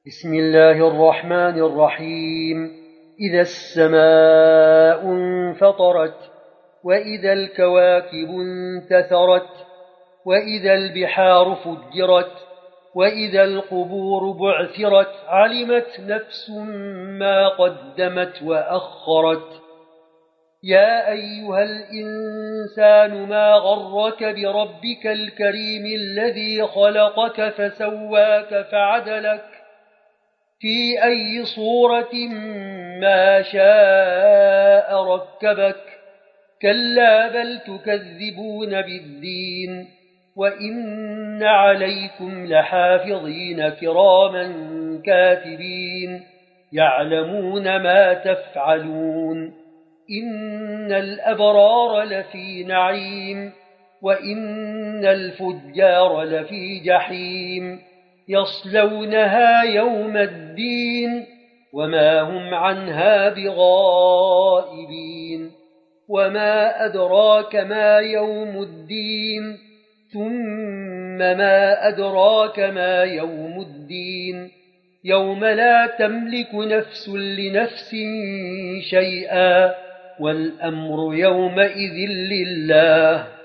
بسم الله الرحمن الرحيم. إذا السماء انفطرت، وإذا الكواكب انتثرت، وإذا البحار فجرت، وإذا القبور بعثرت، علمت نفس ما قدمت وأخرت. يا أيها الإنسان ما غرك بربك الكريم الذي خلقك فسواك فعدلك في أي صورة ما شاء ركبك. كلا بل تكذبون بالدين، وإن عليكم لحافظين كراما كاتبين يعلمون ما تفعلون. إن الأبرار لفي نعيم، وإن الفجار لفي جحيم، يصلونها يوم الدين وما هم عنها بغائبين. وما أدراك ما يوم الدين، ثم ما أدراك ما يوم الدين. يوم لا تملك نفس لنفس شيئا، والأمر يومئذ لله.